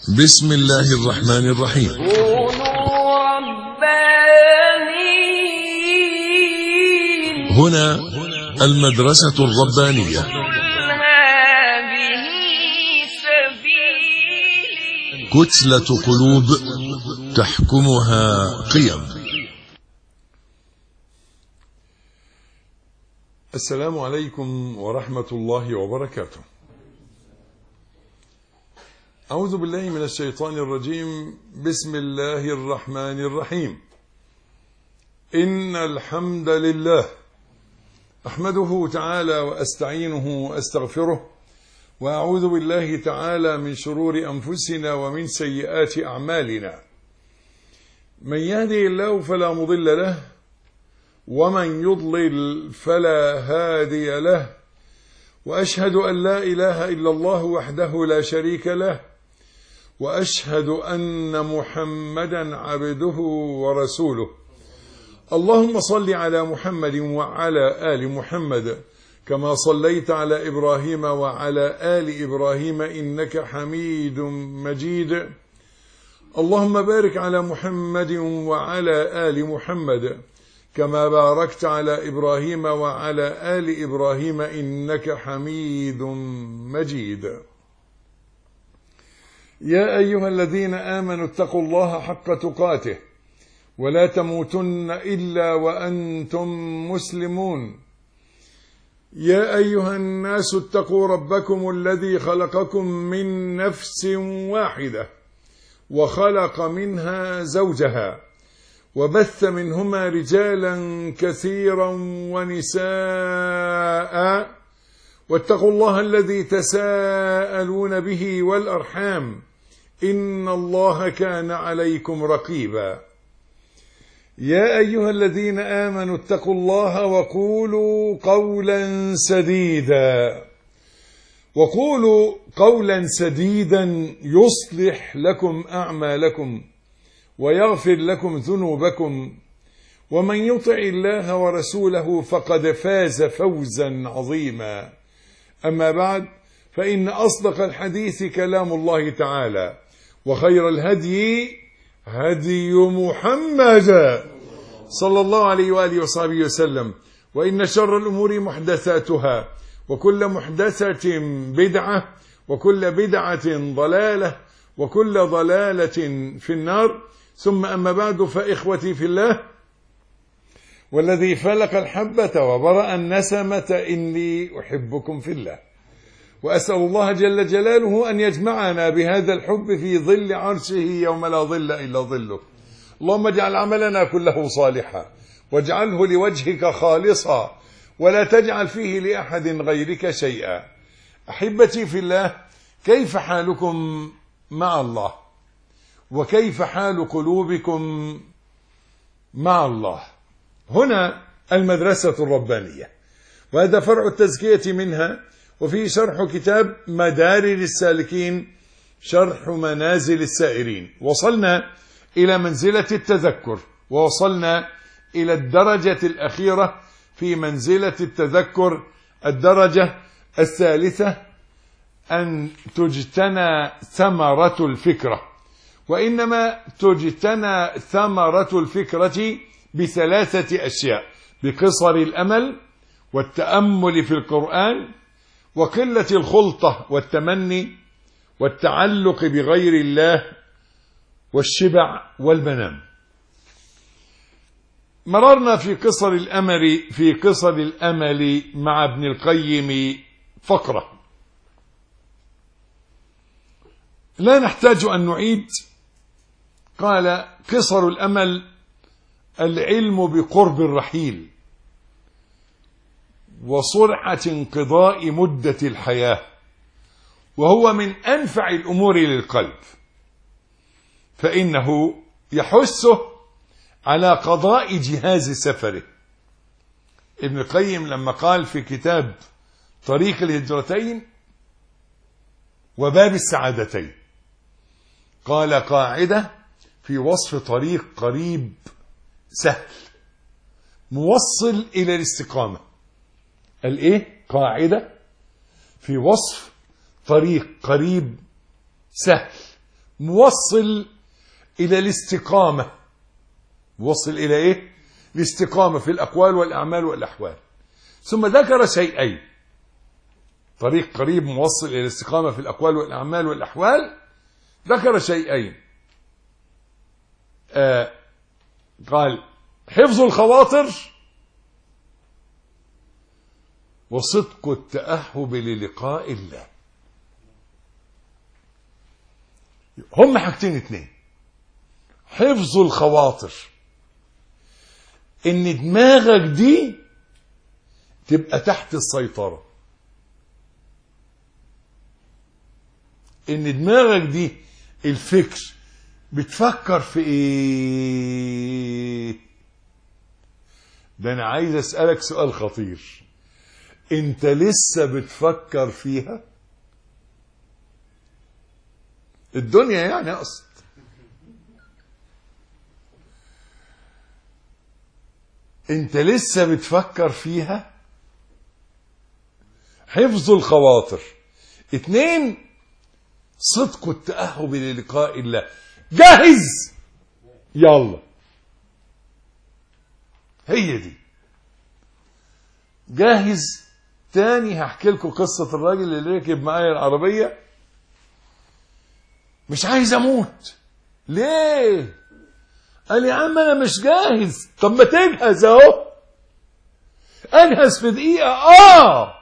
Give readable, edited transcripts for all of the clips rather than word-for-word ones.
بسم الله الرحمن الرحيم. كونوا ربانيين. هنا المدرسة الربانية. هذه سبيلي. كتلة قلوب تحكمها قيم. السلام عليكم ورحمة الله وبركاته. أعوذ بالله من الشيطان الرجيم. بسم الله الرحمن الرحيم. إن الحمد لله أحمده تعالى وأستعينه وأستغفره، وأعوذ بالله تعالى من شرور أنفسنا ومن سيئات أعمالنا. من يهدي الله فلا مضل له، ومن يضلل فلا هادي له، وأشهد أن لا إله إلا الله وحده لا شريك له، وأشهد أن محمدا عبده ورسوله. اللهم صل على محمد وعلى آل محمد كما صليت على إبراهيم وعلى آل إبراهيم إنك حميد مجيد. اللهم بارك على محمد وعلى آل محمد كما باركت على إبراهيم وعلى آل إبراهيم إنك حميد مجيد. يا أيها الذين آمنوا اتقوا الله حق تقاته ولا تموتن إلا وأنتم مسلمون. يا أيها الناس اتقوا ربكم الذي خلقكم من نفس واحدة وخلق منها زوجها وبث منهما رجالا كثيرا ونساء، واتقوا الله الذي تساءلون به والأرحام إن الله كان عليكم رقيبا. يا أيها الذين آمنوا اتقوا الله وقولوا قولا سديدا. وقولوا قولا سديدا يصلح لكم أعمالكم ويغفر لكم ذنوبكم، ومن يطع الله ورسوله فقد فاز فوزا عظيما. أما بعد، فإن أصدق الحديث كلام الله تعالى، وخير الهدي هدي محمد صلى الله عليه وآله وصحبه وسلم، وإن شر الأمور محدثاتها، وكل محدثة بدعة، وكل بدعة ضلالة، وكل ضلالة في النار. ثم أما بعد، فإخوتي في الله، والذي فلق الحبة وبرأ النسمة إني أحبكم في الله، وأسأل الله جل جلاله أن يجمعنا بهذا الحب في ظل عرشه يوم لا ظل إلا ظله. اللهم اجعل عملنا كله صالحا، واجعله لوجهك خالصا، ولا تجعل فيه لأحد غيرك شيئا. أحبتي في الله، كيف حالكم مع الله؟ وكيف حال قلوبكم مع الله؟ هنا المدرسة الربانية، وهذا فرع التزكية منها، وفيه شرح كتاب مدارج السالكين شرح منازل السائرين. وصلنا إلى منزلة التذكر، ووصلنا إلى الدرجة الأخيرة في منزلة التذكر، الدرجة الثالثة، أن تجتنى ثمرة الفكرة. وإنما تجتنى ثمرة الفكرة بثلاثة أشياء: بقصر الأمل، والتأمل في القرآن، وقلة الخلطة والتمني، والتعلق بغير الله، والشبع والمنام. مررنا في قصر الأمل مع ابن القيم فقرة لا نحتاج أن نعيد. قال: قصر الأمل العلم بقرب الرحيل وسرعة انقضاء مدة الحياة، وهو من أنفع الأمور للقلب، فإنه يحثه على قضاء جهاز سفره. ابن القيم لما قال في كتاب طريق الهجرتين وباب السعادتين، قال قاعدة في وصف طريق قريب سهل موصل إلى الاستقامة. قال إيه؟ قاعدة في وصف طريق قريب سهل موصل إلى الاستقامة. موصل إلى إيه؟ الاستقامة في الأقوال والأعمال والأحوال. ثم ذكر شيئين: طريق قريب موصل إلى الاستقامة في الأقوال والأعمال والأحوال. ذكر شيئين، قال: حفظ الخواطر وصدق التأهب للقاء الله. هم حاجتين اتنين. حفظ الخواطر، ان دماغك دي تبقى تحت السيطرة، ان دماغك دي الفكر بتفكر في ايه. ده انا عايز اسألك سؤال خطير: انت لسه بتفكر فيها؟ الدنيا يعني اقصد. انت لسه بتفكر فيها؟ حفظ الخواطر. 2، صدق التأهب للقاء الله. جاهز؟ يلا، هي دي. جاهز. تاني هحكي لكم قصة الراجل اللي ركب معايا العربية. مش عايز اموت. ليه؟ قال: يا عم انا مش جاهز. طب ما تجهز اهو. انهز في دقيقة.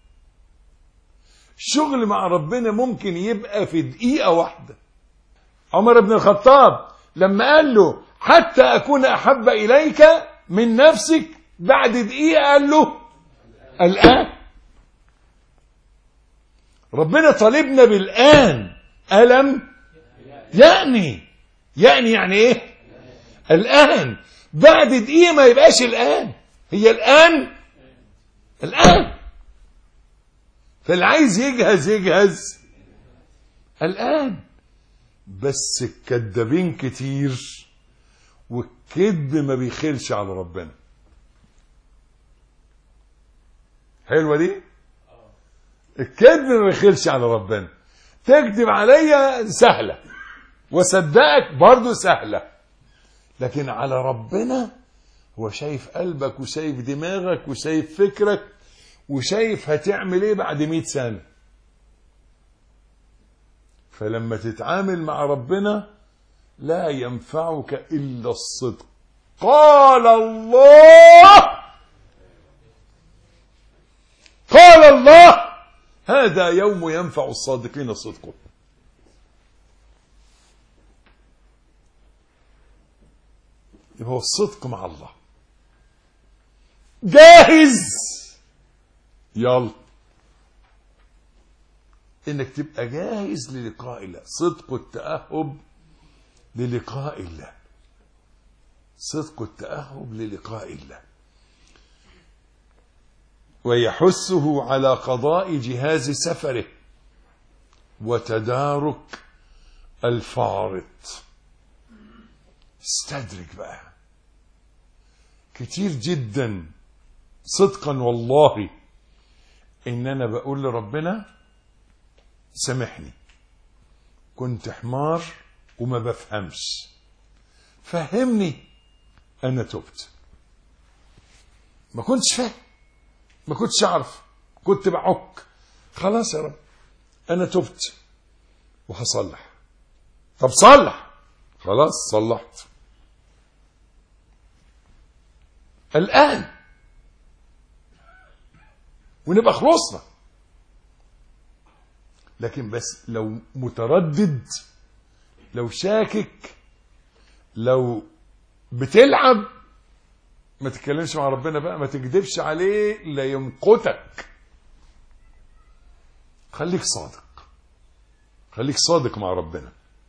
الشغل مع ربنا ممكن يبقى في دقيقة واحدة. عمر بن الخطاب لما قال له: حتى اكون احب اليك من نفسك، بعد دقيقة قال له: الآن. ربنا طالبنا بالآن. ألم يعني ايه؟ الآن. بعد دقيقة ما يبقاش الآن، هي الآن. فاللي عايز يجهز الآن. بس الكدابين كتير، والكذب ما بيخلش على ربنا. حلوة دي؟ الكذب ما بيخلش على ربنا. تكذب عليا سهلة، وصدقك برضو سهلة، لكن على ربنا هو شايف قلبك وشايف دماغك وشايف فكرك وشايف هتعمل ايه بعد 100 سنة. فلما تتعامل مع ربنا لا ينفعك إلا الصدق. قال الله: هذا يوم ينفع الصادقين صدقهم. يبقى الصدق مع الله. جاهز؟ يلا، انك تبقى جاهز للقاء الله. صدق التأهب للقاء الله. صدق التأهب للقاء الله. ويحثه على قضاء جهاز سفره وتدارك الفارط. استدرك بقى. كتير جدا صدقا والله ان انا بقول لربنا: سامحني، كنت حمار وما بفهمش، فهمني، انا تبت. ما كنتش فاهم، ما كنتش اعرف، كنت بعك. خلاص يا رب انا تبت وهصلح. طب صلح. خلاص صلحت. الآن، ونبقى خلصنا. لكن بس لو متردد، لو شاكك، لو بتلعب، ما تتكلمش مع ربنا بقى، ما تكذبش عليه لا يمقتك. خليك صادق، خليك صادق مع ربنا.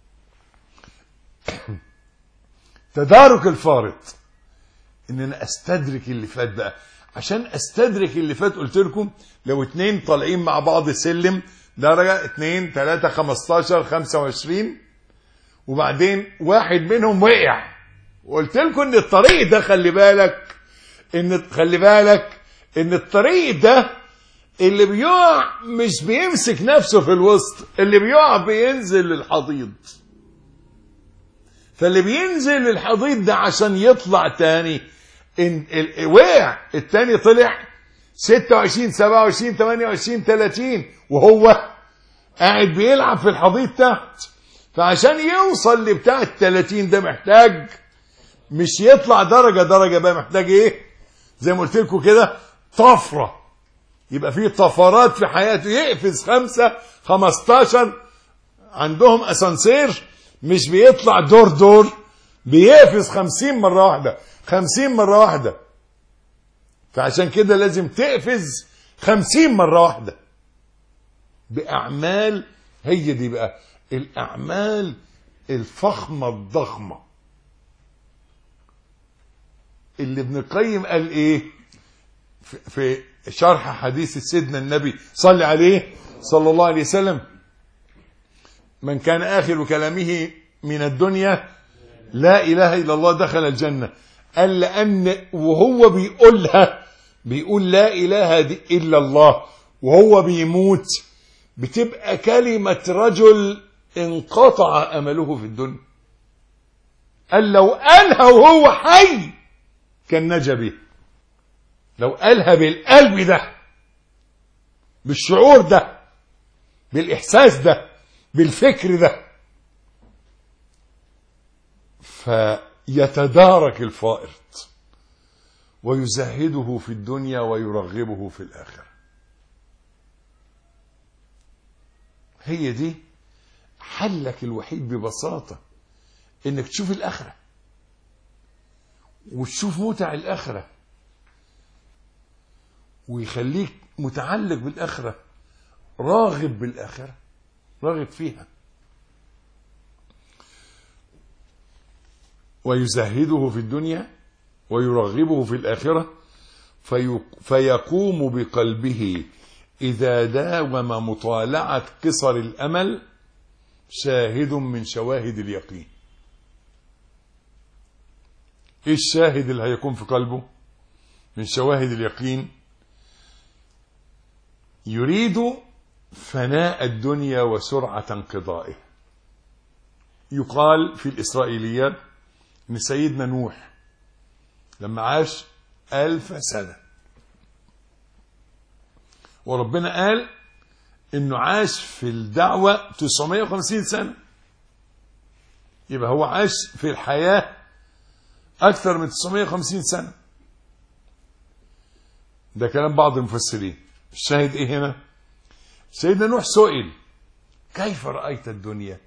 تدارك الفارط، ان انا استدرك اللي فات بقى. عشان استدرك اللي فات قلت لكم لو 2 طالعين مع بعض سلم درجة 2 3 15 25 وبعدين واحد منهم وقع، وقلت لكم ان الطريق ده خلي بالك ان الطريق ده اللي بيقع مش بيمسك نفسه في الوسط، اللي بيقع بينزل للحضيض. فاللي بينزل الحضيض ده عشان يطلع تاني وقع، التاني طلع 26 27 28 30 وهو قاعد بيلعب في الحضيض تحت. فعشان يوصل لبتاع ال30 ده محتاج مش يطلع درجة درجة بقى، محتاج ايه؟ زي ما قلت لكم كده طفرة، يبقى فيه طفرات في حياته، يقفز 5 15. عندهم اسانسير مش بيطلع دور دور، بيقفز 50 مرة واحدة 50 مرة واحدة. فعشان كده لازم تقفز 50 مرة واحدة بأعمال. هي دي بقى الأعمال الفخمة الضخمة اللي ابن القيم قال ايه في شرح حديث سيدنا النبي صلى عليه صلى الله عليه وسلم: من كان آخر كلامه من الدنيا لا إله إلا الله دخل الجنة. قال لأن وهو بيقولها، بيقول لا إله إلا الله وهو بيموت، بتبقى كلمة رجل انقطع أمله في الدنيا. قال لو قالها وهو حي كان نجا به، لو قالها بالقلب ده، بالشعور ده، بالإحساس ده، بالفكر ده، فيتدارك الفائض ويزهده في الدنيا ويرغبه في الآخرة. هي دي حلك الوحيد ببساطة، انك تشوف الآخرة وتشوف متع الآخرة ويخليك متعلق بالآخرة، راغب بالآخرة، راغب فيها. ويزهده في الدنيا ويرغبه في الآخرة فيقوم بقلبه إذا داوم مطالعة قصر الأمل شاهد من شواهد اليقين. إيه الشاهد اللي هيكون في قلبه من شواهد اليقين؟ يريد فناء الدنيا وسرعة انقضائه. يقال في الإسرائيليات ان سيدنا نوح لما عاش 1000 سنة، وربنا قال انه عاش في الدعوة 950 سنة، يبقى هو عاش في الحياة اكثر من 950 سنة. ده كلام بعض المفسرين. الشاهد ايه هنا؟ سيدنا نوح سئل: كيف رأيت الدنيا؟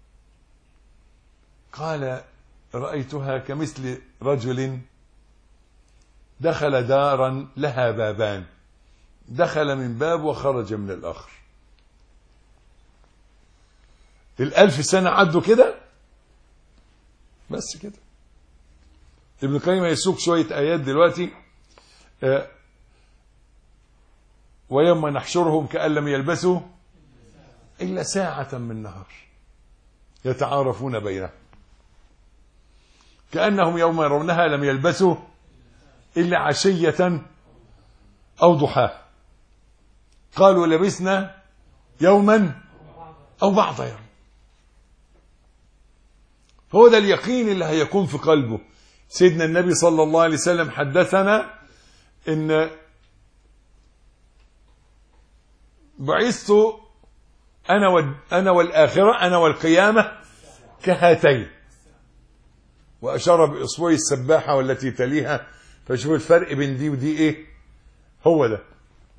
قال: رأيتها كمثل رجل دخل دارا لها بابان، دخل من باب وخرج من الآخر. 1000 سنة عدوا كده بس كده. ابن القيم يسوق شوية آيات دلوقتي: ويوم نحشرهم كأن لم يلبسوا إلا ساعة من نهار يتعارفون بينهم كأنهم يوم يرونها لم يلبسوا إلا عشية أو ضحاها قالوا لبسنا يوما أو بعض يوم. هو ده اليقين اللي هيكون في قلبه. سيدنا النبي صلى الله عليه وسلم حدثنا إن بعثت أنا والآخرة، أنا والقيامة كهاتين، وأشار بإصبعه السباحة والتي تليها، فشوف الفرق بين دي ودي إيه. هو ده.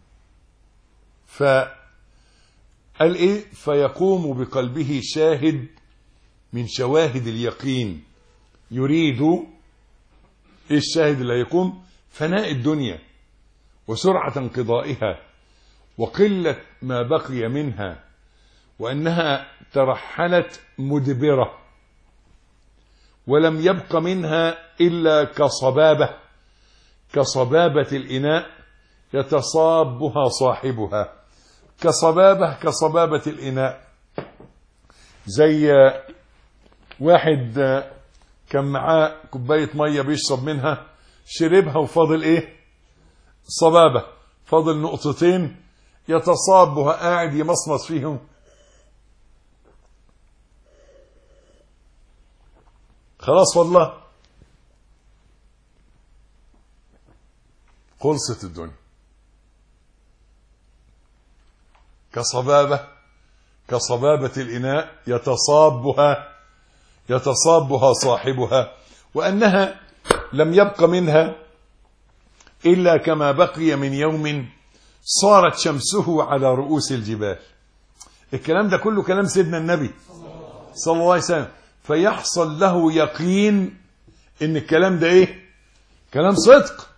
فقال إيه؟ فيقوم بقلبه شاهد من شواهد اليقين. يريد إيه الشاهد اللي هيقوم؟ فناء الدنيا وسرعة انقضائها وقلة ما بقي منها، وأنها ترحلت مدبرة ولم يبق منها إلا كصبابة الإناء يتصابها صاحبها. كصبابة الإناء، زي واحد كان معاه كوباية مية بيشرب منها، شربها وفاضل إيه؟ صبابة، فاضل نقطتين يتصابها، قاعد يمصمص فيهم. خلاص والله خلصت الدنيا. كصبابة الإناء يتصابها صاحبها، وأنها لم يبق منها إلا كما بقي من يوم صارت شمسه على رؤوس الجبال. الكلام ده كله كلام سيدنا النبي صلى الله عليه وسلم، فيحصل له يقين ان الكلام ده ايه؟ كلام صدق.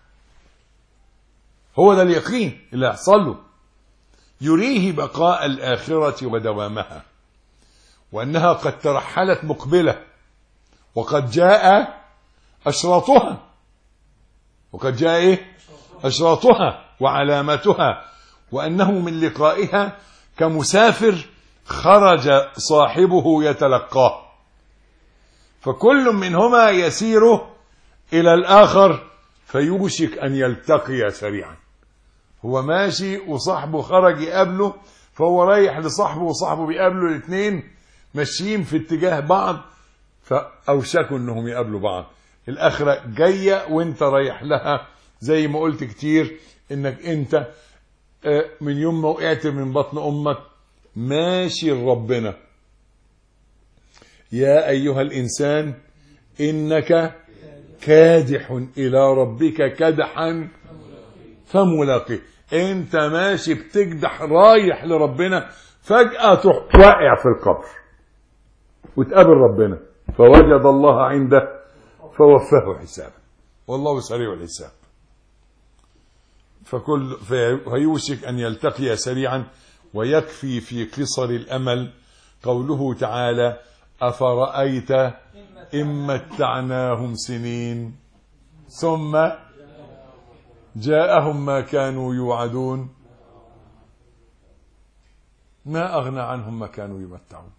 هو ده اليقين اللي يحصل له، يريه بقاء الآخرة ودوامها، وأنها قد ترحلت مقبلة، وقد جاء أشراطها، أشراطها وعلاماتها، وأنه من لقائها كمسافر خرج صاحبه يتلقاه، فكل منهما يسير إلى الآخر فيوشك أن يلتقي سريعا. هو ماشي وصاحبه خرج يقابله، فهو رايح لصاحبه وصاحبه بيقابله، الاثنين ماشيين في اتجاه بعض، فأوشكوا انهم يقابلوا بعض. الآخرة جاية وانت رايح لها، زي ما قلت كتير انك انت من يوم ما وقعت من بطن امك ماشي لربنا. يا ايها الانسان انك كادح الى ربك كدحا فملاقيه. انت ماشي بتكدح رايح لربنا، فجأة تروح واقع في القبر وتقابل ربنا، فوجد الله عنده فوفاه حسابه، والله سريع الحساب. فيوشك أن يلتقي سريعا. ويكفي في قصر الأمل قوله تعالى: أفرأيت إن متعناهم سنين ثم جاءهم ما كانوا يوعدون ما أغنى عنهم ما كانوا يمتعون.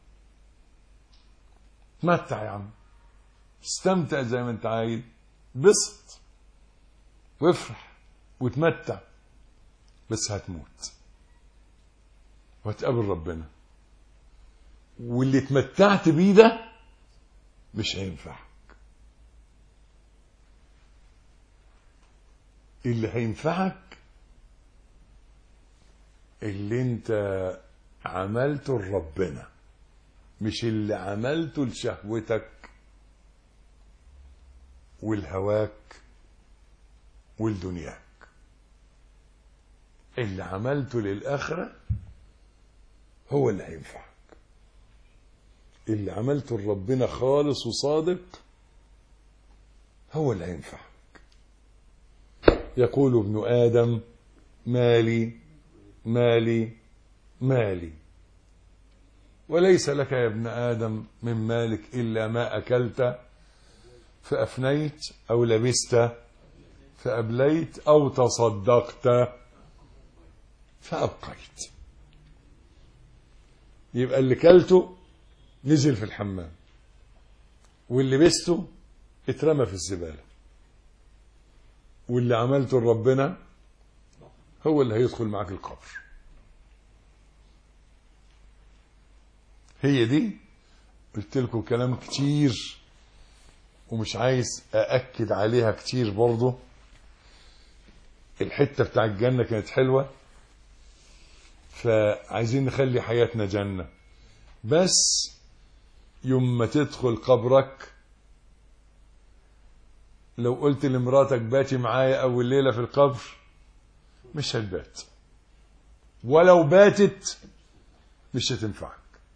تمتع يا عم، استمتع زي ما انت عايز، بسط وافرح وتمتع، بس هتموت وهتقابل ربنا، واللي تمتعت بيه ده مش هينفعك. اللي هينفعك اللي انت عملته لربنا، مش اللي عملته لشهوتك والهواك والدنياك. اللي عملته للآخرة هو اللي هينفعك. اللي عملته لربنا خالص وصادق هو اللي هينفعك. يقول ابن آدم: مالي مالي مالي، وليس لك يا ابن آدم من مالك إلا ما أكلت فأفنيت، أو لبست فأبليت، أو تصدقت فأبقيت. يبقى اللي كلته نزل في الحمام، واللي لبسته اترمى في الزبالة، واللي عملته لربنا هو اللي هيدخل معاك القبر. هي دي. قلت لكم كلام كتير ومش عايز أأكد عليها كتير برضو. الحتة بتاع الجنة كانت حلوة، فعايزين نخلي حياتنا جنة. بس يوم ما تدخل قبرك، لو قلت لمراتك باتي معايا أول ليلة في القبر، مش هتبات، ولو باتت مش هتنفعك،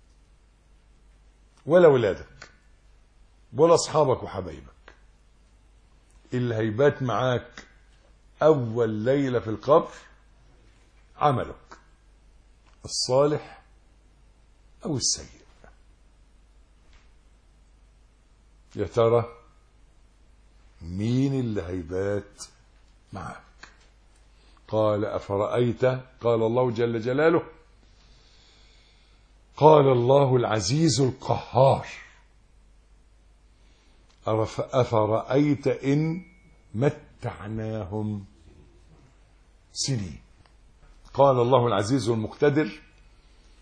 ولا ولادك ولا أصحابك وحبايبك. اللي هيبات معاك أول ليلة في القبر عملك الصالح أو السيء. يا ترى مين اللي هيبات معاك؟ قال: أفرأيت، قال الله جل جلاله، قال الله العزيز القهار: أفرأيت إن متعناهم سنين. قال الله العزيز المقتدر: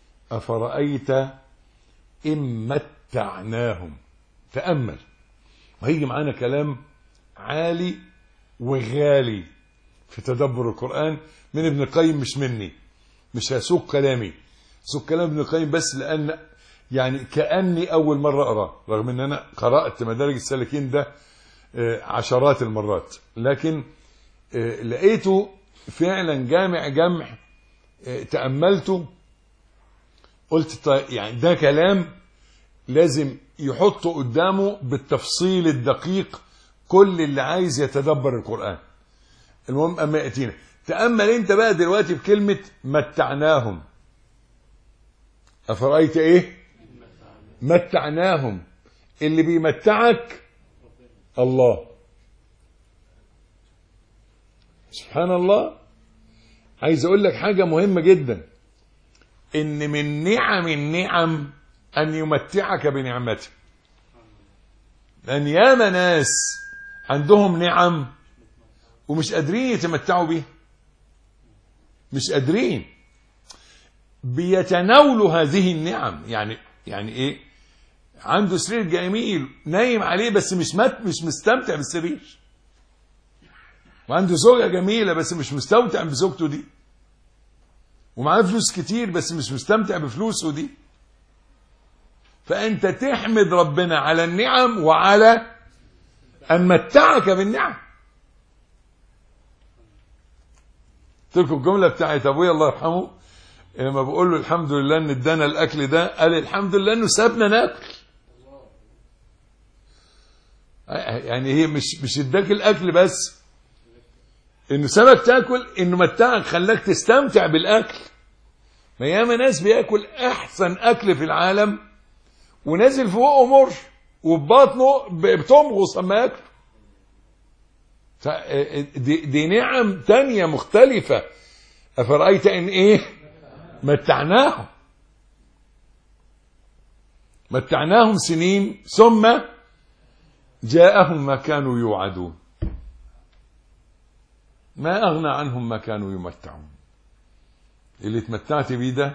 أفرأيت إن متعناهم. تأمل، وهيجي معانا كلام عالي وغالي في تدبر القرآن من ابن القيم، مش مني، مش هسوق كلامي، سوق كلام ابن القيم بس لأن يعني كأني أول مرة أقرأ، رغم أن أنا قرأت مدارج السالكين ده عشرات المرات، لكن لقيته فعلا جمع تأملته، قلت طيب يعني ده كلام لازم يحطه قدامه بالتفصيل الدقيق كل اللي عايز يتدبر القرآن. المهم أما يأتينا تأمل انت بقى دلوقتي في كلمة متعناهم. أفرأيت ايه؟ متعناهم. اللي بيمتعك الله سبحان الله. عايز اقول لك حاجة مهمة جدا، ان من نعم النعم ان يمتعك بنعمته. لان ياما ناس عندهم نعم ومش قادرين يتمتعوا بيها، مش قادرين بيتناولوا هذه النعم. يعني ايه؟ عنده سرير جميل نايم عليه بس مش مستمتع بالسرير، وعنده زوجة جميلة بس مش مستمتع بزوجته دي، ومعاه فلوس كتير بس مش مستمتع بفلوسه دي. فأنت تحمد ربنا على النعم وعلى أن متعك بالنعم. تلك الجملة بتاعت أبويا الله يرحمه لما بقول له الحمد لله أن ادانا الأكل ده، قال الحمد لله أنه سابنا ناكل. يعني هي مش اداك الأكل بس، انه سابك تاكل، انه متعك خلاك تستمتع بالاكل. ما ياما ناس بياكل احسن اكل في العالم ونازل في بقه مر وببطنه بتمغص اما ياكل. دي نعم تانية مختلفة. افرأيت ان ايه؟ متعناهم سنين ثم جاءهم ما كانوا يوعدون ما أغنى عنهم ما كانوا يمتعون. اللي اتمتعت بيه ده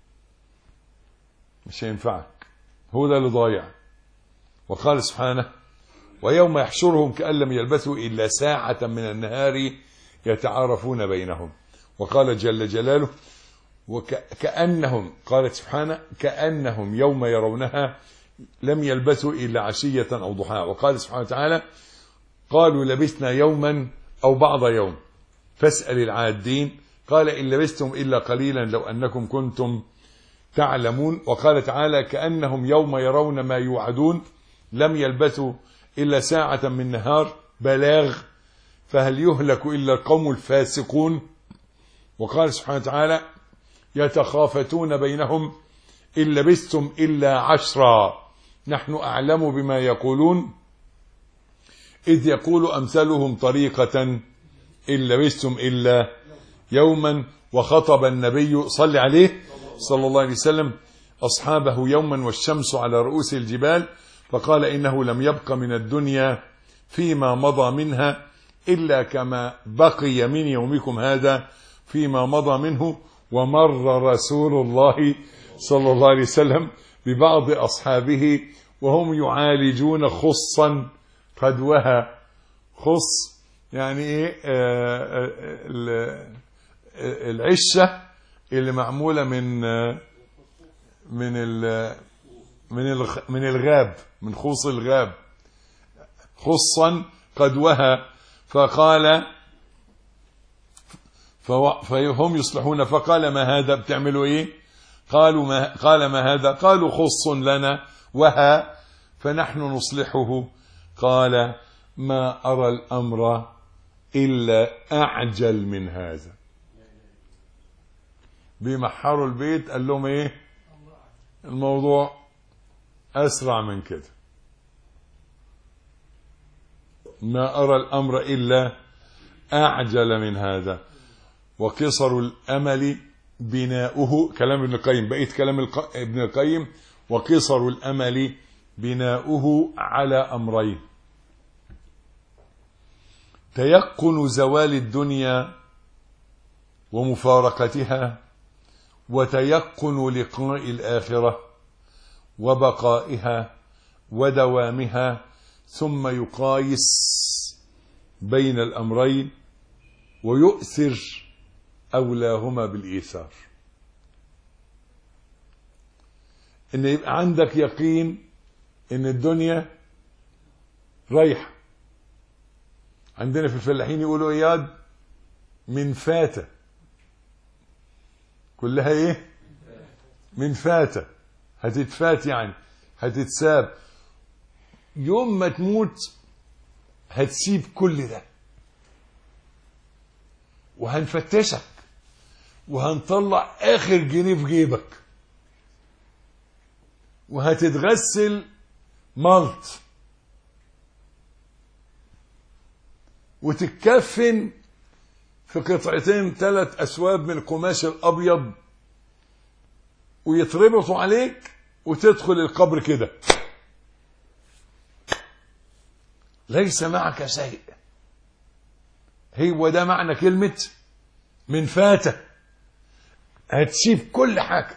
مش هينفعك، هو ده اللي ضايع. وقال سبحانه ويوم يحشرهم كأن لم يلبثوا إلا ساعة من النهار يتعارفون بينهم. وقال جل جلاله وكأنهم، قالت سبحانه كأنهم يوم يرونها لم يلبثوا إلا عشية أو ضحاها. وقال سبحانه وتعالى قالوا لبثنا يوما أو بعض يوم فاسأل العادين قال إن لبثتم إلا قليلا لو أنكم كنتم تعلمون. وقال تعالى كأنهم يوم يرون ما يوعدون لم يلبثوا إلا ساعة من نهار بلاغ فهل يهلك إلا القوم الفاسقون. وقال سبحانه وتعالى يتخافتون بينهم إن لبثتم إلا عشرا نحن أعلم بما يقولون إذ يقول أمثالهم طريقة إن لبثتم إلا يوما. وخطب النبي صلى عليه صلى الله عليه وسلم أصحابه يوما والشمس على رؤوس الجبال فقال إنه لم يبق من الدنيا فيما مضى منها إلا كما بقي من يومكم هذا فيما مضى منه. ومر رسول الله صلى الله عليه وسلم ببعض أصحابه وهم يعالجون خصا قد وهى. خص يعني ايه؟ العشة اللي معمولة من الغاب، من خوص الغاب، خصا قد وهى. فقال فهم يصلحون فقال ما هذا؟ بتعملوا ايه؟ قال ما هذا؟ قالوا خص لنا وهى فنحن نصلحه. قال ما أرى الأمر إلا أعجل من هذا. بيمحروا البيت قال لهم ايه؟ الموضوع أسرع من كده. ما أرى الأمر إلا أعجل من هذا. وقصر الأمل بناؤه، كلام ابن القيم، بقيت كلام ابن القيم وقصر الأمل بناؤه على أمرين: تيقن زوال الدنيا ومفارقتها، وتيقن لقاء الآخرة وبقائها ودوامها ثم يقايس بين الأمرين ويؤثر أولاهما بالإيثار. إن يبقى عندك يقين إن الدنيا رايحة. عندنا في الفلاحين يقولوا إياد من فاتة، كلها إيه؟ من فاتة، هتتفات يعني هتتساب. يوم ما تموت هتسيب كل ده، وهنفتشك وهنطلع آخر جنيه في جيبك، وهتتغسل ملط، وتتكفن في قطعتين 3 أسواب من القماش الأبيض، ويتربطوا عليك وتدخل القبر كده ليس معك شيء. هو ده معنى كلمة من فاتة. هتسيب كل حاجة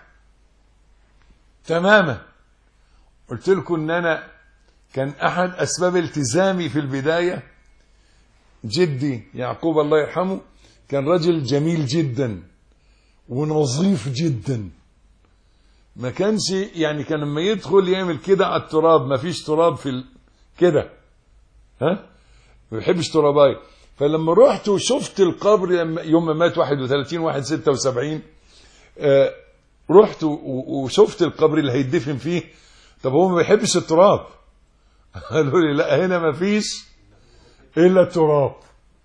تماما. قلت لكم ان انا كان احد اسباب التزامي في البداية جدي يعقوب الله يرحمه، كان رجل جميل جدا ونظيف جدا. ما كانش يعني كان لما يدخل يعمل كده على التراب، ما فيش تراب في كده، ها، ما بيحبش تراباي. فلما رحت وشفت القبر يوم ما مات 31/1/76، رحت وشفت القبر اللي هيدفن فيه. طب هو ما بيحبش التراب. قالوا لي لا، هنا ما فيش الا التراب.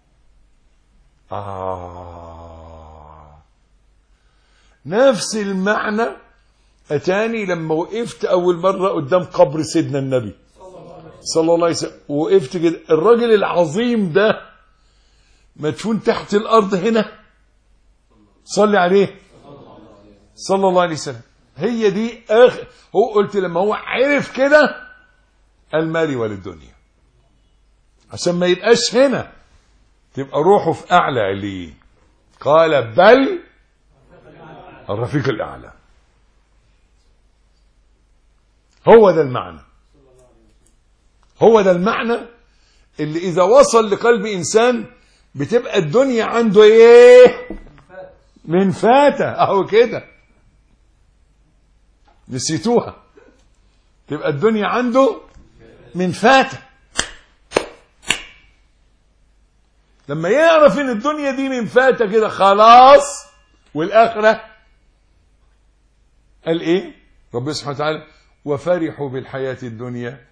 نفس المعنى اتاني لما وقفت اول مرة قدام قبر سيدنا النبي صلى الله عليه وسلم. وقفت كده، الراجل العظيم ده مدفون تحت الارض هنا، صلي عليه صلى الله عليه وسلم. هي دي هو قلت لما هو عرف كده المالي وللدنيا، عشان ما يبقاش هنا، تبقى روحه في اعلى عليين. قال بل الرفيق الاعلى. هو ده المعنى، هو ده المعنى اللي اذا وصل لقلب انسان بتبقى الدنيا عنده ايه؟ من فاتة. اهو كده نسيتوها. تبقى الدنيا عنده من فاتة. لما يعرف ان الدنيا دي من فاتة كده خلاص. والآخرة قال ايه ربنا سبحانه وتعالى؟ وفرحوا بالحياة الدنيا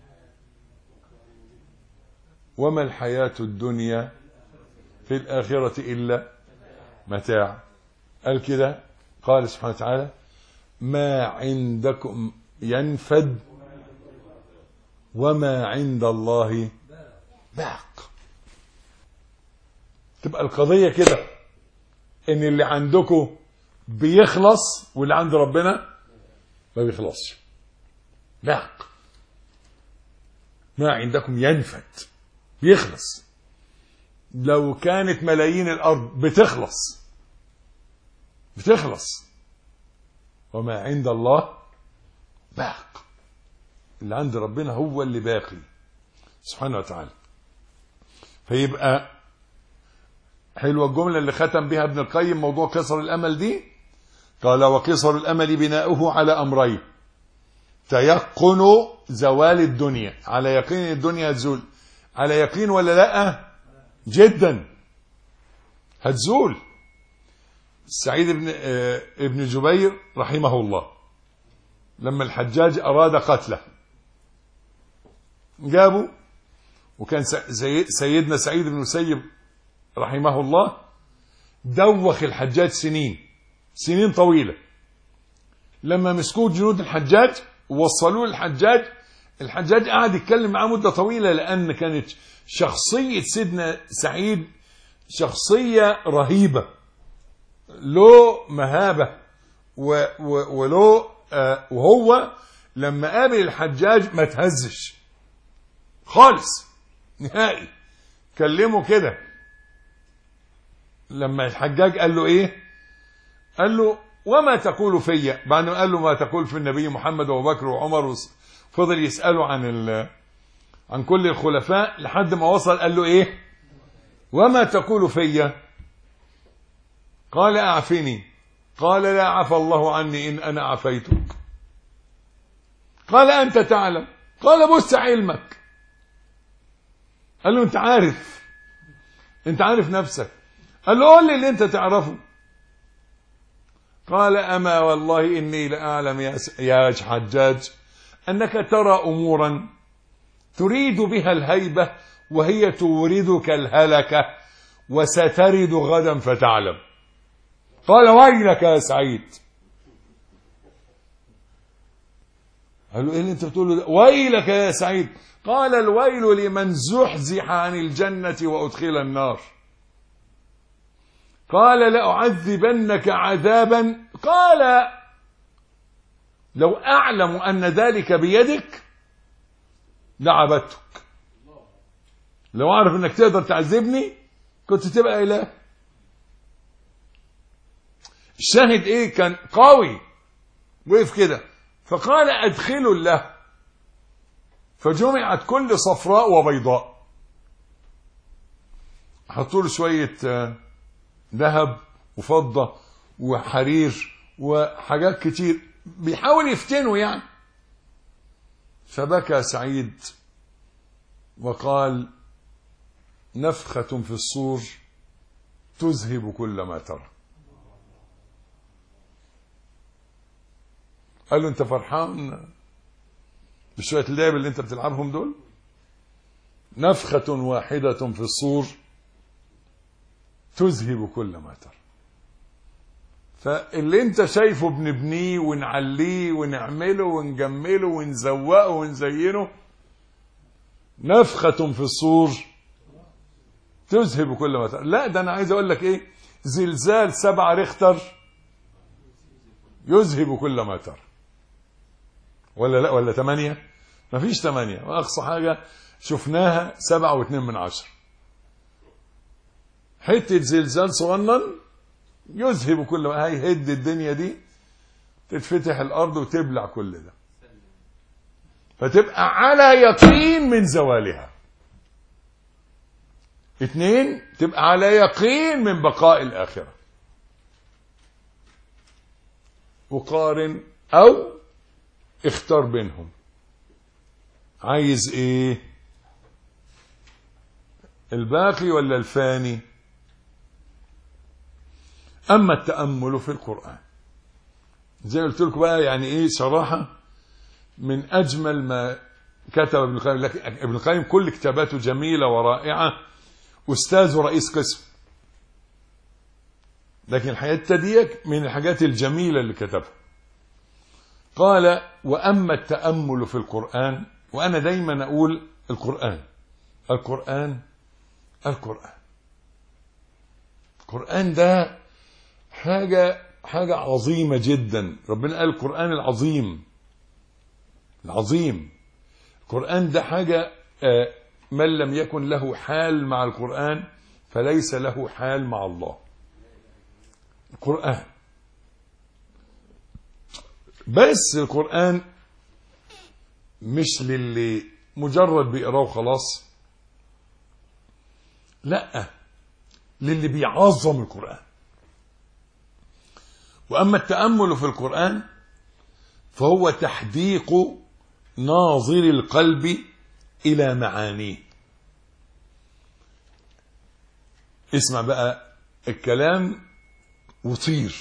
وما الحياة الدنيا في الآخرة إلا متاع. قال كده، قال سبحانه وتعالى ما عندكم ينفد وما عند الله باق. تبقى القضية كده، ان اللي عندكم بيخلص واللي عند ربنا ما بيخلصش. باق. ما عندكم ينفد، بيخلص. لو كانت ملايين الارض بتخلص وما عند الله باق. اللي عند ربنا هو اللي باقي سبحانه وتعالى. فيبقى حلوة الجملة اللي ختم بها ابن القيم موضوع قصر الأمل دي. قال وقصر الأمل بناؤه على أمرين: تيقن زوال الدنيا، على يقين الدنيا هتزول. على يقين ولا لا؟ جدا هتزول. سعيد ابن جبير رحمه الله لما الحجاج أراد قتله جابوا، وكان سيدنا سعيد بن المسيب رحمه الله دوخ الحجاج سنين طويلة. لما مسكوه جنود الحجاج ووصلوه للحجاج، الحجاج قعد يتكلم معاه مدة طويلة، لأن كانت شخصية سيدنا سعيد شخصية رهيبة، له مهابة وله وهو لما قابل الحجاج ما تهزش خالص نهائي. كلمه كده. لما الحجاج قال له ايه؟ قال له وما تقول فيا؟ بعد ما قال له ما تقول في النبي محمد وابو بكر وعمر، فضل يسأله عن كل الخلفاء لحد ما وصل قال له ايه؟ وما تقول في؟ قال اعفني. قال لا عفى الله عني ان انا عفيتك. قال انت تعلم. قال بص علمك. قال له انت عارف نفسك. قال له قول لي اللي انت تعرفه. قال اما والله اني لاعلم يا حجاج انك ترى امورا تريد بها الهيبة وهي توردك الهلكة وسترد غدا فتعلم. قال ويلك يا سعيد. قال له ايه اللي انت بتقوله ده؟ ويلك يا سعيد. قال الويل لمن زحزح عن الجنة وأدخل النار. قال لأعذبنك عذابا. قال لو أعلم أن ذلك بيدك لعبدتك. لو أعرف أنك تقدر تعذبني كنت تبقى إله. الشاهد إيه؟ كان قوي، وقف كده فقال أدخلوا الله. فجمعت كل صفراء وبيضاء، حطوا له شوية ذهب وفضة وحرير وحاجات كتير، بيحاول يفتنوا يعني. فبكى سعيد وقال نفخة في الصور تذهب كل ما ترى. قال له انت فرحان بشوية اللعب اللي انت بتلعبهم دول؟ نفخة واحدة في الصور تذهب كل ما ترى. فاللي انت شايفه بنبنيه ونعليه ونعمله ونجمله ونزوقه ونزينه، نفخة في الصور تذهب كل ما ترى. لا ده انا عايز اقول لك ايه، زلزال 7 ريختر يذهب كل ما ترى. ولا لا ولا 8؟ مفيش 8، واقصى حاجة شفناها 7.2. حتة زلزال صغنن يذهب كل ما، هيهد الدنيا دي، تتفتح الارض وتبلع كل ده، فتبقى على يقين من زوالها. 2 تبقى على يقين من بقاء الآخرة. وقارن او اختار بينهم، عايز ايه؟ الباقي ولا الفاني؟ اما التأمل في القرآن زي قلت لكم بقى، يعني ايه صراحة من اجمل ما كتب ابن القيم. لكن ابن القيم كل كتاباته جميلة ورائعة، استاذ ورئيس قسم، لكن الحياة ديك من الحاجات الجميلة اللي كتبها. قال وأما التأمل في القرآن، وأنا دايما أقول القرآن القرآن القرآن. القرآن ده حاجة عظيمة جدا. ربنا قال القرآن العظيم العظيم. القرآن ده حاجة من لم يكن له حال مع القرآن فليس له حال مع الله. القرآن بس القرآن مش للي مجرد بيقراه خلاص، لا، للي بيعظم القرآن. وأما التأمل في القرآن فهو تحديق ناظر القلب إلى معانيه. اسمع بقى الكلام وطير.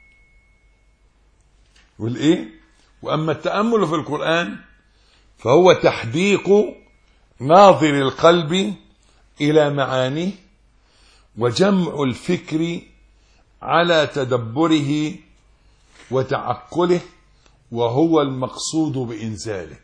والإيه؟ وأما التأمل في القرآن فهو تحديق ناظر القلب إلى معانيه وجمع الفكر على تدبره وتعقله، وهو المقصود بإنزاله،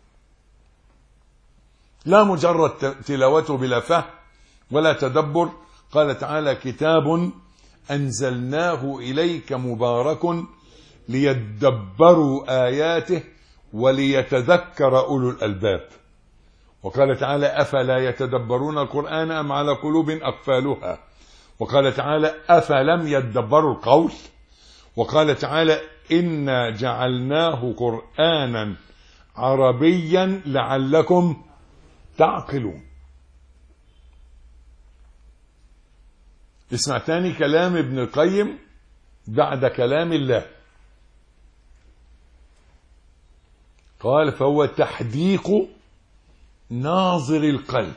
لا مجرد تلاوته بلا فهم ولا تدبر. قال تعالى كتاب أنزلناه إليك مبارك ليدبروا آياته وليتذكر أولو الألباب. وقال تعالى أفلا يتدبرون القرآن أم على قلوب أقفالها. وقال تعالى أفلم يدبروا القول. وقال تعالى إنا جعلناه قرآنا عربيا لعلكم تعقلون. اسمع تاني كلام ابن القيم بعد كلام الله. قال فهو تحديق ناظر القلب.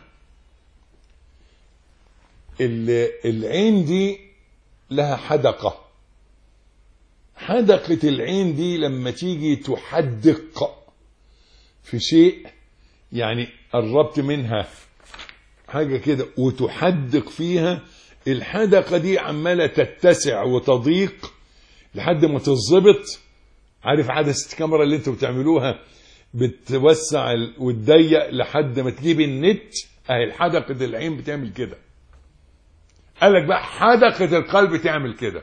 العين دي لها حدقة. حدقة العين دي لما تيجي تحدق في شيء، يعني قربت منها حاجة كده وتحدق فيها، الحدقة دي عمالة تتسع وتضيق لحد ما تظبط. عارف عدسة كاميرا اللي انتوا بتعملوها بتوسع وتضيق لحد ما تجيب النت؟ اهي الحدقة العين بتعمل كده. قالك بقى حدقة القلب تعمل كده،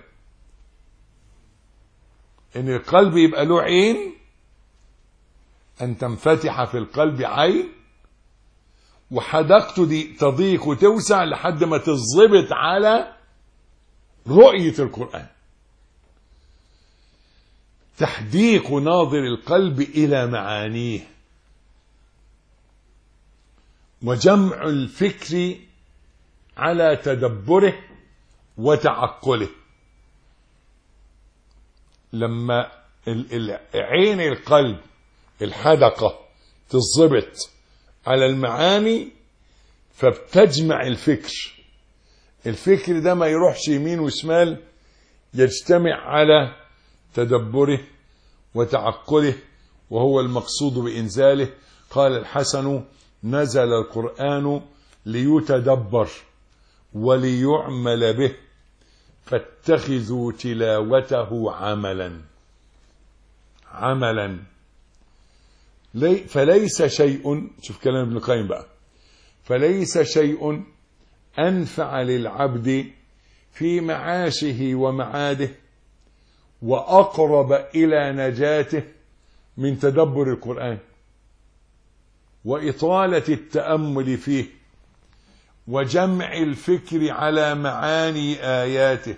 ان القلب يبقى له عين، ان تنفتح في القلب عين، وحدقته دي تضيق وتوسع لحد ما تظبط على رؤية القرآن. تحديق ناظر القلب إلى معانيه، وجمع الفكر على تدبره وتعقله. لما عين القلب الحدقة تظبط على المعاني فبتجمع الفكر. الفكر ده ما يروحش يمين وشمال، يجتمع على تدبره وتعقله، وهو المقصود بإنزاله. قال الحسن: نزل القرآن ليتدبر وليعمل به، فاتخذوا تلاوته عملا. فليس شيء، شوف كلام ابن القيم بقى، فليس شيء أنفع للعبد في معاشه ومعاده وأقرب إلى نجاته من تدبر القرآن وإطالة التأمل فيه وجمع الفكر على معاني آياته.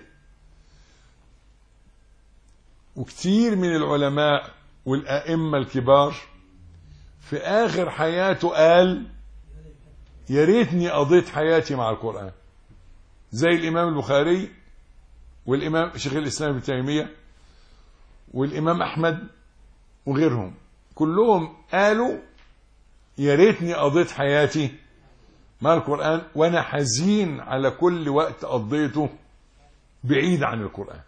وكثير من العلماء والأئمة الكبار في آخر حياته قال: يا ريتني قضيت حياتي مع القرآن. زي الإمام البخاري والإمام شيخ الإسلام ابن تيمية والإمام أحمد وغيرهم، كلهم قالوا: يا ريتني قضيت حياتي مع القرآن، وأنا حزين على كل وقت قضيته بعيد عن القرآن.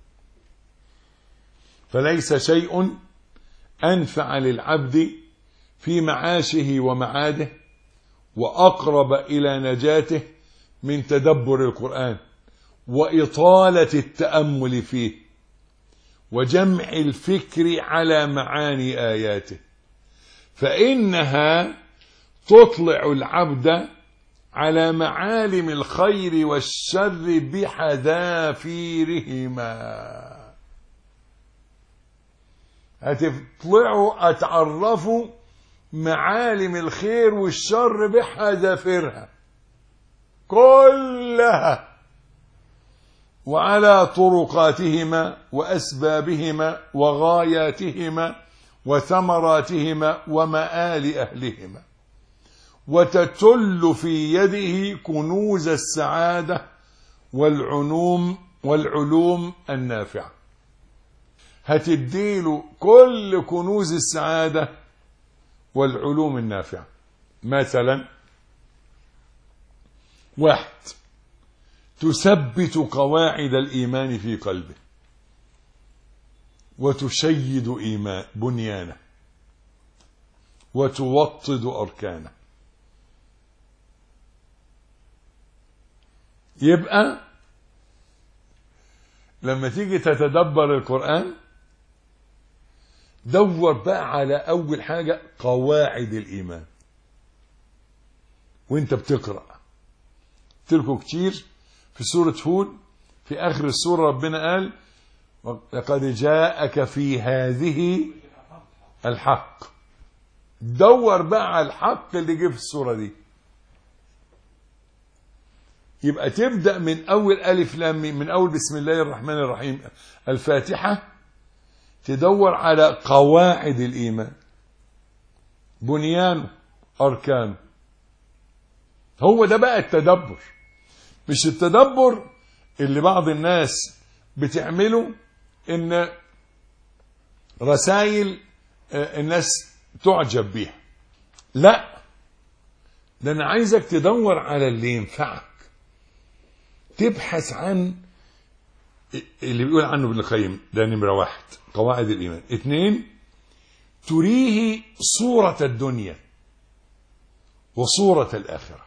فليس شيء أنفع للعبد في معاشه ومعاده وأقرب إلى نجاته من تدبر القرآن وإطالة التأمل فيه وجمع الفكر على معاني آياته، فإنها تطلع العبد على معالم الخير والشر بحذافيرهما. هتطلعوا اتعرفوا معالم الخير والشر بحذافيرها كلها، وعلى طرقاتهما وأسبابهما وغاياتهما وثمراتهما ومآل أهلهما، وتتل في يده كنوز السعادة والعلوم النافعة. هتديله كل كنوز السعادة والعلوم النافعة. مثلا: 1. تثبت قواعد الإيمان في قلبه وتشيد بنيانه وتوطد أركانه. يبقى لما تيجي تتدبر القرآن دور بقى على أول حاجة قواعد الإيمان. وانت بتقرأ تلكوا كتير في سورة هود في آخر السورة ربنا قال: لقد جاءك في هذه الحق. دور بقى على الحق اللي جه في السورة دي. يبقى تبدأ من أول ألف لام ميم، من أول بسم الله الرحمن الرحيم الفاتحة، تدور على قواعد الإيمان، بنيانه، أركانه. هو ده بقى التدبر، مش التدبر اللي بعض الناس بتعمله ان رسائل الناس تعجب بيها. لا، ده انا عايزك تدور على اللي ينفعك، تبحث عن اللي بيقول عنه ابن القيم ده نمرة 1 قواعد الإيمان. 2 تريه صورة الدنيا وصورة الآخرة.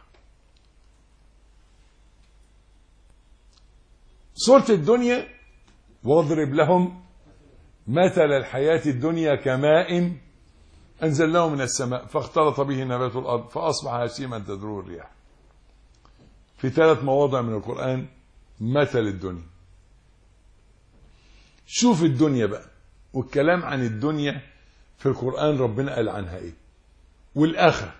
صورة الدنيا: واضرب لهم مثل الحياة الدنيا كماء أنزلناه من السماء فاختلط به نبات الأرض فأصبح هشيما تذروه الرياح. في 3 مواضع من القرآن مثل الدنيا. شوف الدنيا بقى، والكلام عن الدنيا في القرآن ربنا قال عنها ايه. والآخرة،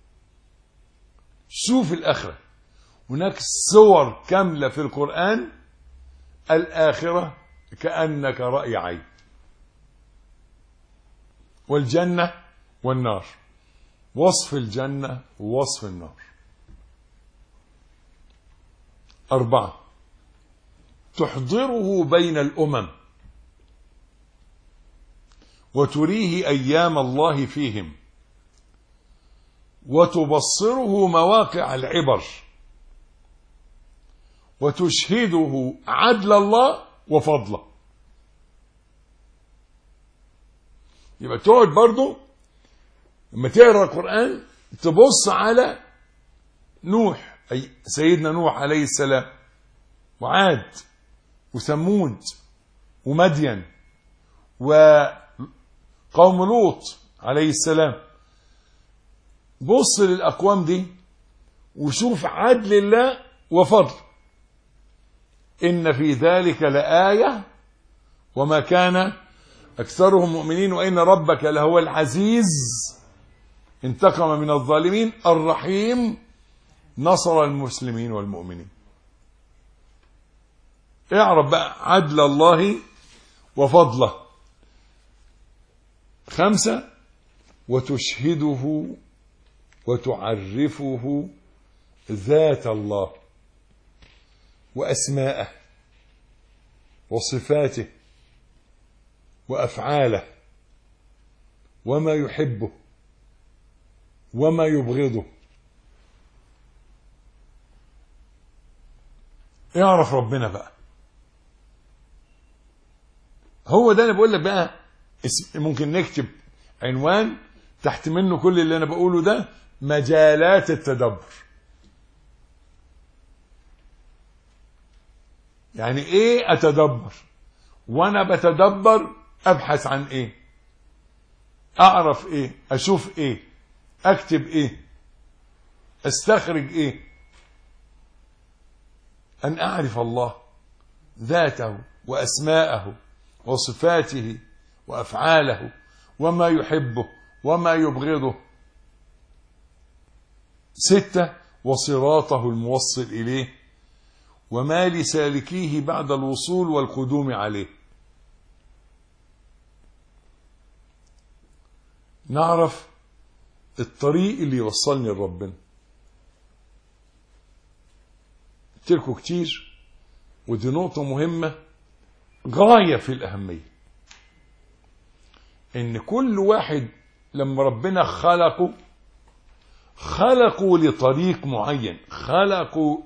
شوف الآخرة، هناك صور كاملة في القرآن الآخرة كأنك رأي عين. والجنة والنار، وصف الجنة ووصف النار. 4 تحضره بين الأمم وتريه أيام الله فيهم وتبصره مواقع العبر وتشهده عدل الله وفضله. يبقى تقعد برضو لما تقرأ القرآن تبص على نوح، أي سيدنا نوح عليه السلام، وعاد وثمود ومدين وقوم لوط عليه السلام. بص للأقوام دي وشوف عدل الله وفضل. إن في ذلك لآية وما كان أكثرهم مؤمنين وإن ربك لهو العزيز انتقم من الظالمين الرحيم نصر المسلمين والمؤمنين. اعرف بقى عدل الله وفضله. 5 وتشهده وتعرفه ذات الله وأسماءه وصفاته وأفعاله وما يحبه وما يبغضه. اعرف ربنا بقى. هو ده انا بقول لك بقى، ممكن نكتب عنوان تحت منه كل اللي انا بقوله ده: مجالات التدبر. يعني ايه اتدبر؟ وانا بتدبر ابحث عن ايه؟ اعرف ايه؟ اشوف ايه؟ اكتب ايه؟ استخرج ايه؟ ان اعرف الله ذاته واسماءه وصفاته وافعاله وما يحبه وما يبغضه. 6 وصراطه الموصل اليه وما لسالكيه بعد الوصول والقدوم عليه. نعرف الطريق اللي يوصلني لربنا. قلتلكوا كتير ودي نقطة مهمة غاية في الأهمية، إن كل واحد لما ربنا خلقوا لطريق معين، خلقوا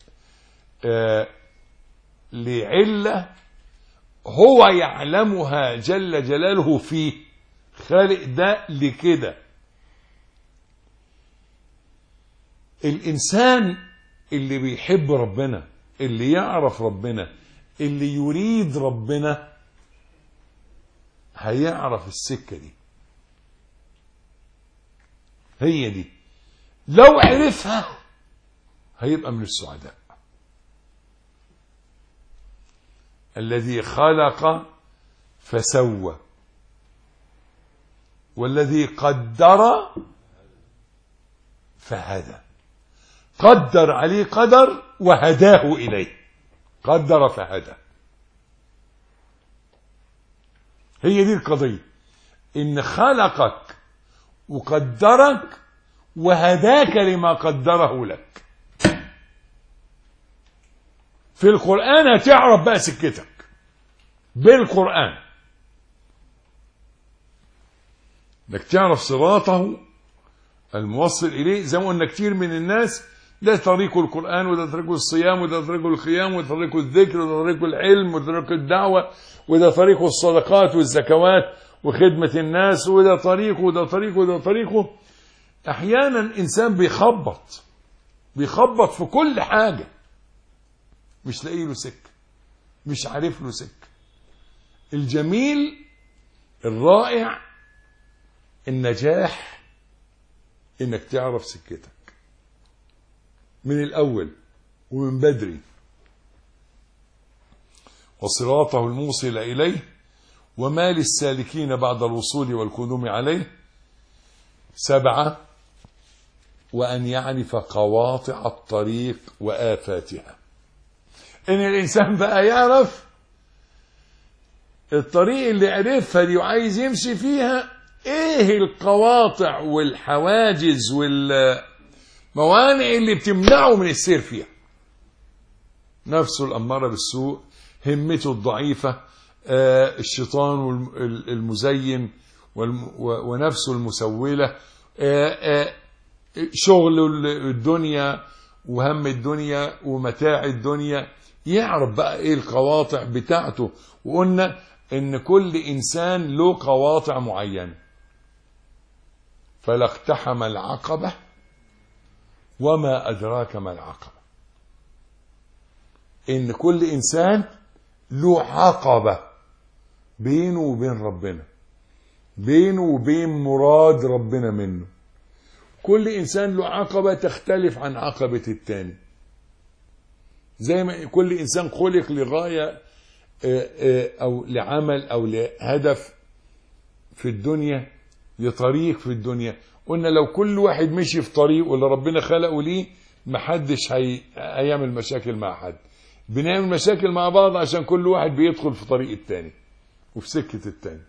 لعلة هو يعلمها جل جلاله فيه، خالق ده لكده. الإنسان اللي بيحب ربنا، اللي يعرف ربنا، اللي يريد ربنا، هيعرف السكة دي. هي دي لو عرفها هيبقى من السعداء. الذي خلق فسوى والذي قدر فهدى. قدر عليه قدر وهداه إليه. قدر فهدى. هي دي القضية، إن خلقك وقدرك وهداك لما قدره لك. في القرآن هتعرف بقى سكتك بالقرآن، انك تعرف صراطه الموصل اليه. زي ما قلنا كتير من الناس ده طريق القرآن، وده طريق الصيام، وده طريق القيام، وده طريق الذكر، وده طريق العلم، وده طريق الدعوة، وده طريق الصدقات والزكوات وخدمة الناس، وده طريقه وده طريقه وده طريقه. احيانا انسان بيخبط في كل حاجة، مش لاقي له سكة، مش عارف له سكة. الجميل الرائع النجاح انك تعرف سكتك من الاول ومن بدري، وصراطه الموصل اليه، وما للسالكين بعد الوصول والقدوم عليه. 7 وأن يعرف قواطع الطريق وآفاتها. إن الإنسان بقى يعرف الطريق اللي عرفها دي وعايز يمشي فيها، إيه القواطع والحواجز والموانع اللي بتمنعه من السير فيها. نفسه الأمارة بالسوء، همته الضعيفة، الشيطان المزين ونفسه المسولة، شغل الدنيا وهم الدنيا ومتاع الدنيا. يعرف بقى ايه القواطع بتاعته. وقلنا ان كل انسان له قواطع معينة. فلا اقتحم العقبة وما أدراك ما العقبة. ان كل انسان له عقبة بينه وبين ربنا، بينه وبين مراد ربنا منه. كل إنسان له عقبة تختلف عن عقبة التاني. زي ما كل إنسان خلق لغاية أو لعمل أو لهدف في الدنيا، لطريق في الدنيا. قلنا لو كل واحد مشي في طريق اللي ربنا خلقه ليه، محدش هيعمل مشاكل مع حد. بنعمل مشاكل مع بعض عشان كل واحد بيدخل في طريق التاني وفي سكة التاني.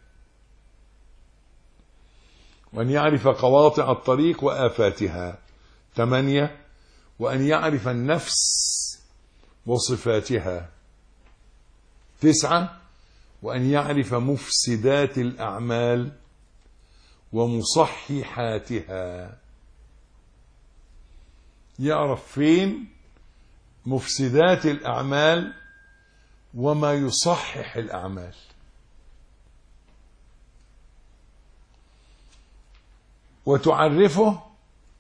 وأن يعرف قواطع الطريق وآفاتها. 8 وأن يعرف النفس وصفاتها. 9 وأن يعرف مفسدات الأعمال ومصححاتها. يعرف فين مفسدات الأعمال وما يصحح الأعمال. وتعرفه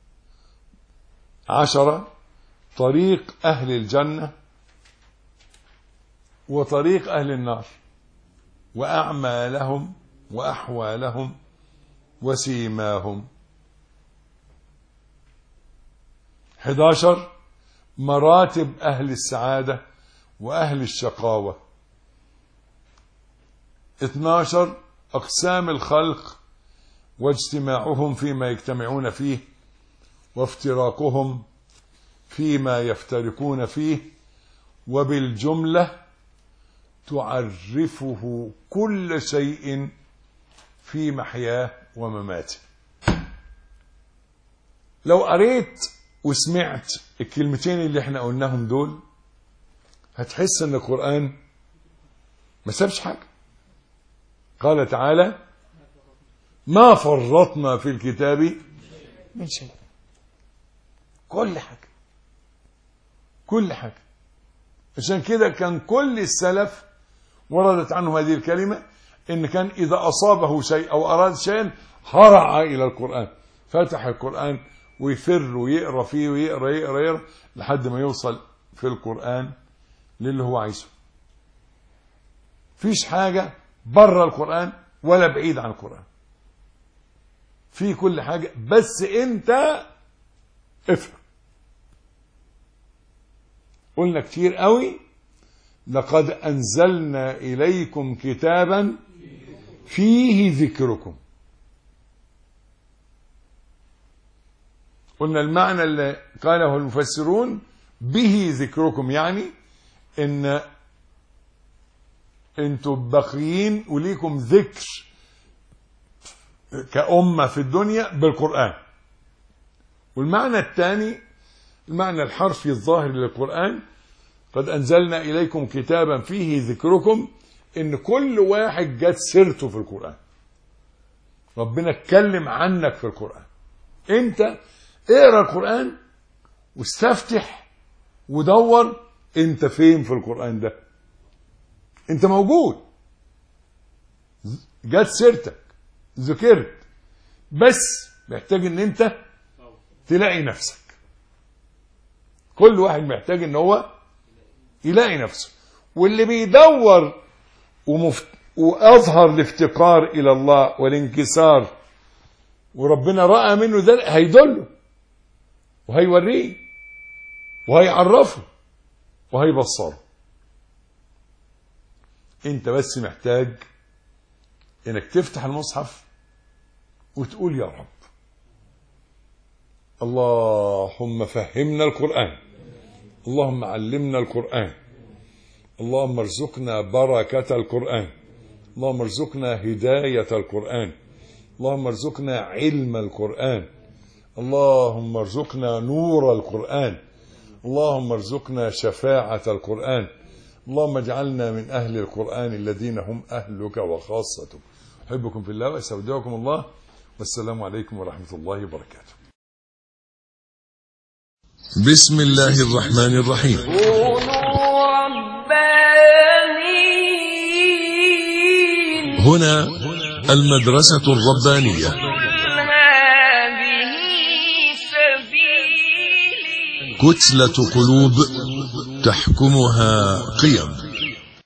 10 طريق أهل الجنة وطريق أهل النار، وأعمالهم وأحوالهم وسيماهم. 11 مراتب أهل السعادة وأهل الشقاوة. 12 أقسام الخلق واجتماعهم فيما يجتمعون فيه، وافتراقهم فيما يفترقون فيه. وبالجملة تعرفه كل شيء في محياه ومماته. لو قريت وسمعت الكلمتين اللي احنا قلناهم دول، هتحس ان القرآن ما سابش حاجة. قال تعالى: ما فرطنا في الكتاب من شيء. كل حاجة، كل حاجة. عشان كده كان كل السلف وردت عنه هذه الكلمة، ان كان اذا اصابه شيء او اراد شيئا هرع الى القرآن، فتح القرآن ويفر ويقرأ فيه ويقرأ لحد ما يوصل في القرآن للي هو عايزه. فيش حاجة بره القرآن ولا بعيد عن القرآن، في كل حاجة، بس انت افهم. قلنا كتير قوي: لقد أنزلنا إليكم كتابا فيه ذكركم. قلنا المعنى اللي قاله المفسرون: به ذكركم، يعني ان انتم باقيين وليكم ذكر كأمة في الدنيا بالقرآن. والمعنى الثاني، المعنى الحرفي الظاهر للقرآن: قد أنزلنا إليكم كتابا فيه ذكركم، إن كل واحد جت سيرته في القرآن. ربنا اتكلم عنك في القرآن. انت اقرأ القرآن واستفتح ودور انت فين في القرآن ده. انت موجود، جت سيرتك، ذكرت، بس محتاج ان انت تلاقي نفسك. كل واحد محتاج ان هو يلاقي نفسه. واللي بيدور وأظهر الافتقار إلى الله والانكسار وربنا رأى منه ده، هيدله وهيوريه وهيعرفه وهيبصره. انت بس محتاج انك تفتح المصحف وتقول يا رب اللهم فهمنا القرآن، اللهم علمنا القرآن، اللهم ارزقنا بركة القرآن، اللهم ارزقنا هداية القرآن، اللهم ارزقنا علم القرآن، اللهم ارزقنا نور القرآن، اللهم ارزقنا شفاعة القرآن، اللهم اجعلنا من أهل القرآن الذين هم أهلك وخاصتك. أحبكم في الله وأستودعكم الله، والسلام عليكم ورحمة الله وبركاته. بسم الله الرحمن الرحيم. كونوا ربانيين. هنا المدرسة الربانية. هذه سبيلي. كتلة قلوب تحكمها قيم.